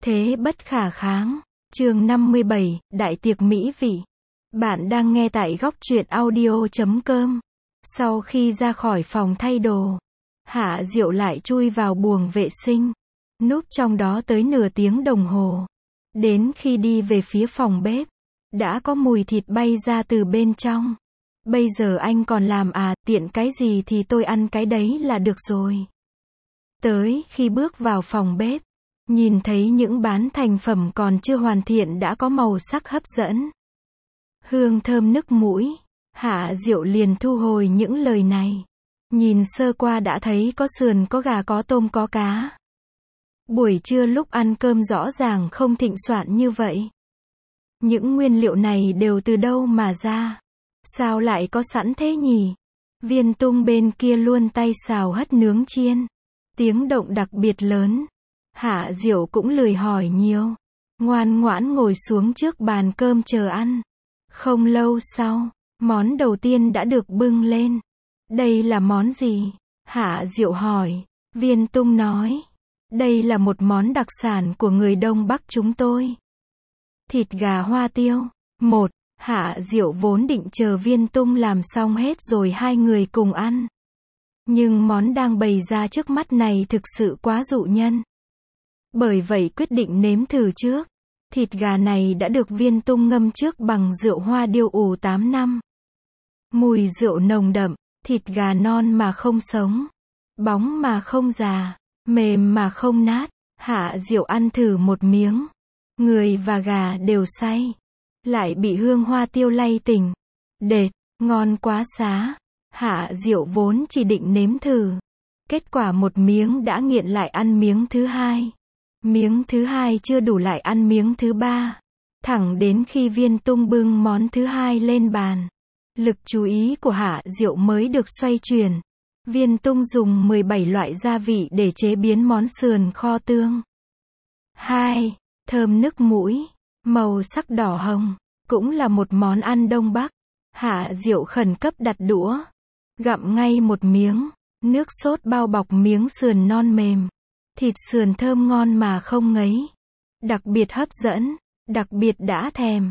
Thế bất khả kháng. Chương 57, Đại tiệc mỹ vị. Bạn đang nghe tại góc truyện audio.com. Sau khi ra khỏi phòng thay đồ, Hạ Diệu lại chui vào buồng vệ sinh, núp trong đó tới nửa tiếng đồng hồ. Đến khi đi về phía phòng bếp, đã có mùi thịt bay ra từ bên trong. Bây giờ anh còn làm à, tiện cái gì thì tôi ăn cái đấy là được rồi. Tới khi bước vào phòng bếp, nhìn thấy những bán thành phẩm còn chưa hoàn thiện đã có màu sắc hấp dẫn, hương thơm nức mũi, Hạ Diệu liền thu hồi những lời này. Nhìn sơ qua đã thấy có sườn, có gà, có tôm, có cá. Buổi trưa lúc ăn cơm rõ ràng không thịnh soạn như vậy. Những nguyên liệu này đều từ đâu mà ra? Sao lại có sẵn thế nhỉ? Viên Tung bên kia luôn tay xào hất nướng chiên. Tiếng động đặc biệt lớn. Hạ Diệu cũng lười hỏi nhiều. Ngoan ngoãn ngồi xuống trước bàn cơm chờ ăn. Không lâu sau, món đầu tiên đã được bưng lên. Đây là món gì? Hạ Diệu hỏi. Viên Tung nói. Đây là một món đặc sản của người Đông Bắc chúng tôi. Thịt gà hoa tiêu. Một. Hạ Diệu vốn định chờ Viên Tung làm xong hết rồi hai người cùng ăn. Nhưng món đang bày ra trước mắt này thực sự quá dụ nhân. Bởi vậy quyết định nếm thử trước. Thịt gà này đã được Viên Tung ngâm trước bằng rượu hoa điêu ủ 8 năm. Mùi rượu nồng đậm, thịt gà non mà không sống, bóng mà không già, mềm mà không nát. Hạ Diệu ăn thử một miếng. Người và gà đều say. Lại bị hương hoa tiêu lay tỉnh. Đệt, ngon quá xá. Hạ Diệu vốn chỉ định nếm thử. Kết quả một miếng đã nghiện lại ăn miếng thứ hai. Miếng thứ hai chưa đủ lại ăn miếng thứ ba. Thẳng đến khi Viên Tung bưng món thứ hai lên bàn, lực chú ý của Hạ Diệu mới được xoay chuyển. Viên Tung dùng 17 loại gia vị để chế biến món sườn kho tương. 2. Thơm nức mũi, màu sắc đỏ hồng, cũng là một món ăn Đông Bắc. Hạ Diệu khẩn cấp đặt đũa, gặm ngay một miếng. Nước sốt bao bọc miếng sườn non mềm. Thịt sườn thơm ngon mà không ngấy. Đặc biệt hấp dẫn, đặc biệt đã thèm.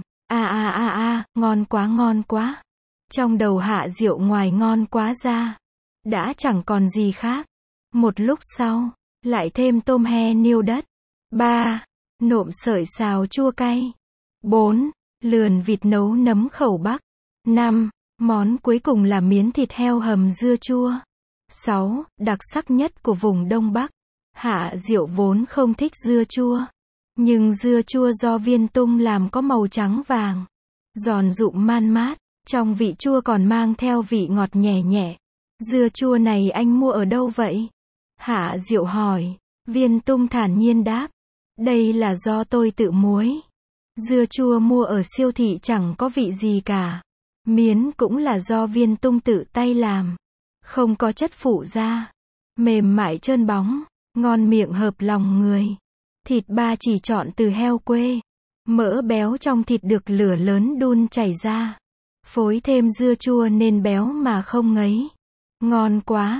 Ngon quá ngon quá. Trong đầu Hạ Diệu ngoài ngon quá ra, đã chẳng còn gì khác. Một lúc sau, lại thêm tôm he niêu đất. 3. Nộm sợi xào chua cay. 4. Lườn vịt nấu nấm khẩu Bắc. 5. Món cuối cùng là miến thịt heo hầm dưa chua. 6. Đặc sắc nhất của vùng Đông Bắc. Hạ Diệu vốn không thích dưa chua. Nhưng dưa chua do Viên Tung làm có màu trắng vàng, giòn rụm man mát, trong vị chua còn mang theo vị ngọt nhẹ nhẹ. Dưa chua này anh mua ở đâu vậy? Hạ Diệu hỏi. Viên Tung thản nhiên đáp. Đây là do tôi tự muối. Dưa chua mua ở siêu thị chẳng có vị gì cả. Miến cũng là do Viên Tung tự tay làm. Không có chất phụ gia. Mềm mại trơn bóng, ngon miệng hợp lòng người. Thịt ba chỉ chọn từ heo quê. Mỡ béo trong thịt được lửa lớn đun chảy ra. Phối thêm dưa chua nên béo mà không ngấy. Ngon quá,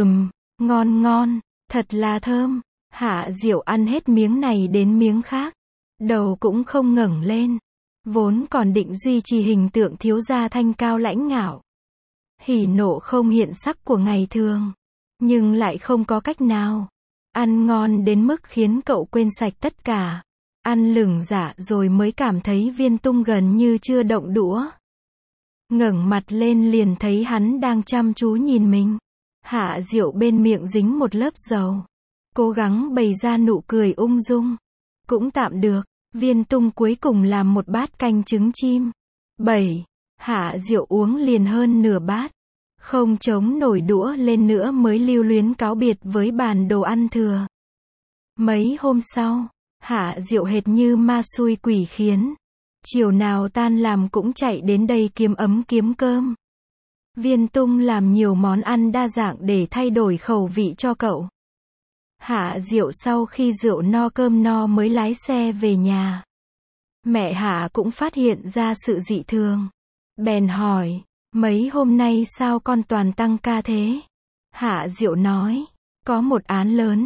ngon, thật là thơm. Hạ Diệu ăn hết miếng này đến miếng khác. Đầu cũng không ngẩng lên. Vốn còn định duy trì hình tượng thiếu gia thanh cao lãnh ngạo, hỉ nộ không hiện sắc của ngày thường. Nhưng lại không có cách nào. Ăn ngon đến mức khiến cậu quên sạch tất cả. Ăn lửng dạ rồi mới cảm thấy Viên Tung gần như chưa động đũa. Ngẩng mặt lên liền thấy hắn đang chăm chú nhìn mình. Hạ Diệu bên miệng dính một lớp dầu, cố gắng bày ra nụ cười ung dung. Cũng tạm được. Viên Tung cuối cùng làm một bát canh trứng chim. 7. Hạ Diệu uống liền hơn nửa bát. Không chống nổi đũa lên nữa mới lưu luyến cáo biệt với bàn đồ ăn thừa. Mấy hôm sau, Hạ Diệu hệt như ma xui quỷ khiến. Chiều nào tan làm cũng chạy đến đây kiếm ấm kiếm cơm. Viên Tung làm nhiều món ăn đa dạng để thay đổi khẩu vị cho cậu. Hạ Diệu sau khi rượu no cơm no mới lái xe về nhà. Mẹ Hạ cũng phát hiện ra sự dị thường. Bèn hỏi, mấy hôm nay sao con toàn tăng ca thế? Hạ Diệu nói, có một án lớn,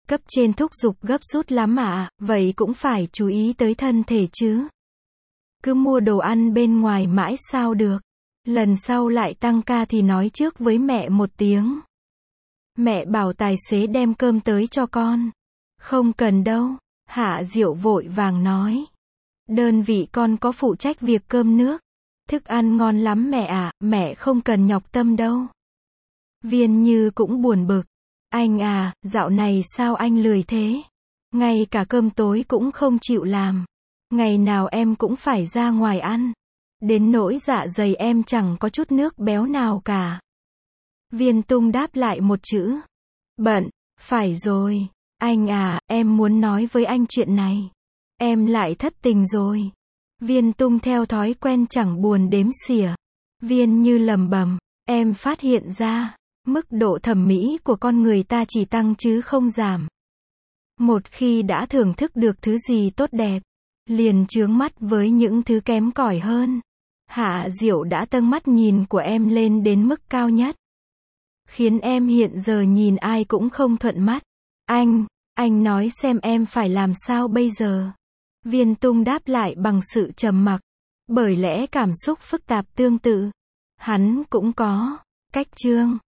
Cấp trên thúc giục gấp rút lắm ạ, vậy cũng phải chú ý tới thân thể chứ. Cứ mua đồ ăn bên ngoài mãi sao được. Lần sau lại tăng ca thì nói trước với mẹ một tiếng. Mẹ bảo tài xế đem cơm tới cho con. Không cần đâu, Hạ Diệu vội vàng nói. Đơn vị con có phụ trách việc cơm nước. Thức ăn ngon lắm mẹ ạ, mẹ không cần nhọc tâm đâu. Viên Như cũng buồn bực. Anh à, dạo này sao anh lười thế? Ngay cả cơm tối cũng không chịu làm. Ngày nào em cũng phải ra ngoài ăn. Đến nỗi dạ dày em chẳng có chút nước béo nào cả. Viên Tung đáp lại một chữ. Bận, phải rồi. Anh à, em muốn nói với anh chuyện này. Em lại thất tình rồi. Viên Tung theo thói quen chẳng buồn đếm xỉa. Viên Như lẩm bẩm, em phát hiện ra, mức độ thẩm mỹ của con người ta chỉ tăng chứ không giảm. Một khi đã thưởng thức được thứ gì tốt đẹp, liền chướng mắt với những thứ kém cỏi hơn. Hạ Diệu đã nâng mắt nhìn của em lên đến mức cao nhất. Khiến em hiện giờ nhìn ai cũng không thuận mắt. Anh nói xem em phải làm sao bây giờ? Viên Tung đáp lại bằng sự trầm mặc. Bởi lẽ cảm xúc phức tạp tương tự, hắn cũng có. Cách chương